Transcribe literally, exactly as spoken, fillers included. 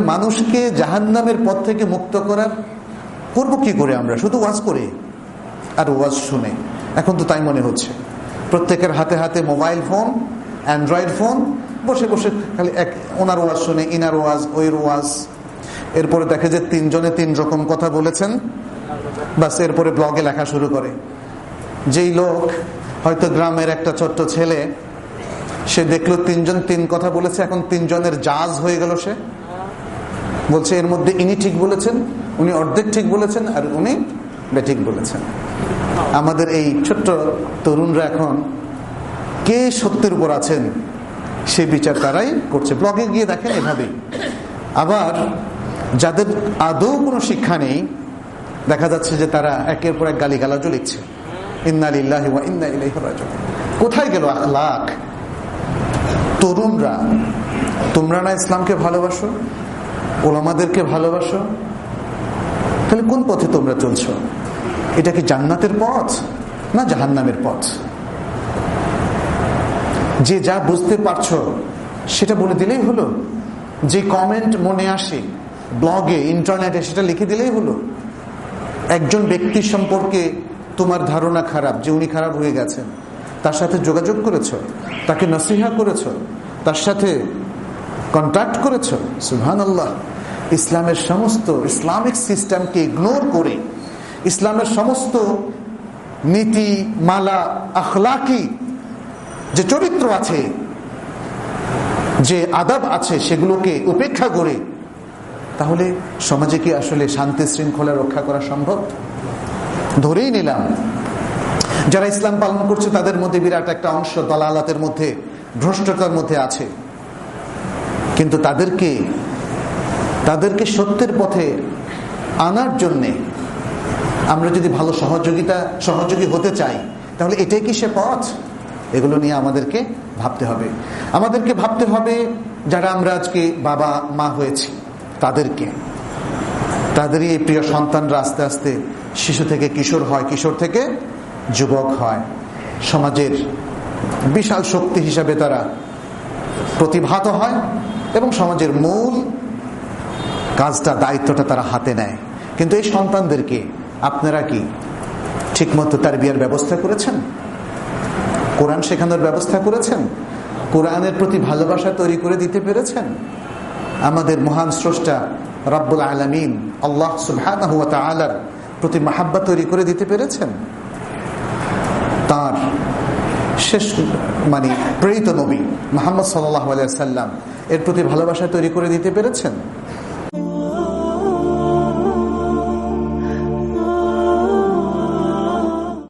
মানুষকে জাহান্নামের পথ থেকে মুক্ত করার করবো কি করে আমরা? শুধু ওয়াজ করে আর ওয়াজ শুনে। এখন তো তাই মনে হচ্ছে, প্রত্যেকের হাতে হাতে মোবাইল ফোন, অ্যান্ড্রয়েড ফোন, বসে বসে খালি এক ওনার ওয়াজ শুনে, ইনার ওয়াজ, ওইর ওয়াজ। এরপরে দেখে যে তিনজনে তিন রকম কথা বলেছেন, বাস এরপরে ব্লগে লেখা শুরু করে। যেই লোক হয়তো গ্রামের একটা ছোট্ট ছেলে, সে দেখলো তিনজন তিন কথা বলেছে, এখন তিনজনের জাজ হয়ে গেল। সে বলছে এর মধ্যে ইনি ঠিক বলেছেন, উনি অর্ধেক ঠিক বলেছেন, আর উনি বেঠিক বলেছেন। আমাদের এই ছোট্ট তরুণরা এখন কে সত্যের উপর আছেন সে বিচার তারাই করছে। ব্লগে গিয়ে দেখেন এভাবেই। আবার যাদের আদৌ কোনো শিক্ষা নেই, দেখা যাচ্ছে যে তারা একের পর এক গালিগালাজও লিখছে, ইন্না লিল্লাহি ওয়া ইন্না ইলাইহি রাজিউন। কোথায় গেল আখলাক? তরুণরা, তোমরা না ইসলামকে ভালোবাসো, ওলামাদেরকে ভালোবাসো, তাহলে কোন পথে তোমরা চলছো? এটা কি জান্নাতের পথ না জাহান্নামের পথ? যে যা বুঝতে পারছো সেটা বলে দিলেই হলো। যে কমেন্ট মনে আসে ব্লগে, ইন্টারনেটে, সেটা লিখে দিলেই হলো। একজন ব্যক্তির সম্পর্কে তোমার ধারণা খারাপ, যে উনি খারাপ হয়ে গেছেন, তার সাথে যোগাযোগ করেছ, তাকে নসিহা করেছ, তার সাথে কন্ট্যাক্ট করেছ। সুবহানাল্লাহ। ইসলামের সমস্ত ইসলামিক সিস্টেমকে ইগনোর করে, ইসলামের সমস্ত নীতি মালা, আখলাকি যে চরিত্র আছে, যে আদব আছে, সেগুলোকে উপেক্ষা করে, তাহলে সমাজে কি আসলে শান্তি শৃঙ্খলা রক্ষা করা সম্ভব? ধরেই নিলাম যারা ইসলাম পালন করছে তাদের মধ্যে বিরাট একটা অংশ দালালাতের মধ্যে, ভ্রষ্টতার মধ্যে আছে, কিন্তু তাদেরকে তাদেরকে সত্যের পথে আনার জন্যে আমরা যদি ভালো সহযোগিতা সহযোগী হতে চাই, তাহলে এটাই কি সে পথ? এগুলো নিয়ে আমাদেরকে ভাবতে হবে। আমাদেরকে ভাবতে হবে যারা আমরা আজকে বাবা মা হয়েছি তাদেরকে, তাদেরই এই প্রিয় সন্তানরা আস্তে আস্তে শিশু থেকে কিশোর হয়, কিশোর থেকে যুবক হয়, সমাজের বিশাল শক্তি হিসাবে তারা প্রতিভাত হয় এবং সমাজের মূল কাজটা, দায়িত্বটা তারা হাতে নেয়। কিন্তু এই সন্তানদেরকে আপনারা কি ঠিকমতো তারবিয়ার ব্যবস্থা করেছেন? কোরআন শেখানোর ব্যবস্থা করেছেন? কোরআনের প্রতি ভালোবাসা তৈরি করে দিতে পেরেছেন? আমাদের মহান স্রষ্টা রব্বুল আলামিন আল্লাহ সুবহানাহু ওয়া তাআলার প্রতি মাহাব্বত তৈরি করে দিতে পেরেছেন? তার শেষ মানে প্রেরিত নবী মুহাম্মদ সাল্লাল্লাহু আলাইহি ওয়াসাল্লাম এর প্রতি ভালোবাসা তৈরি করে দিতে পেরেছেন?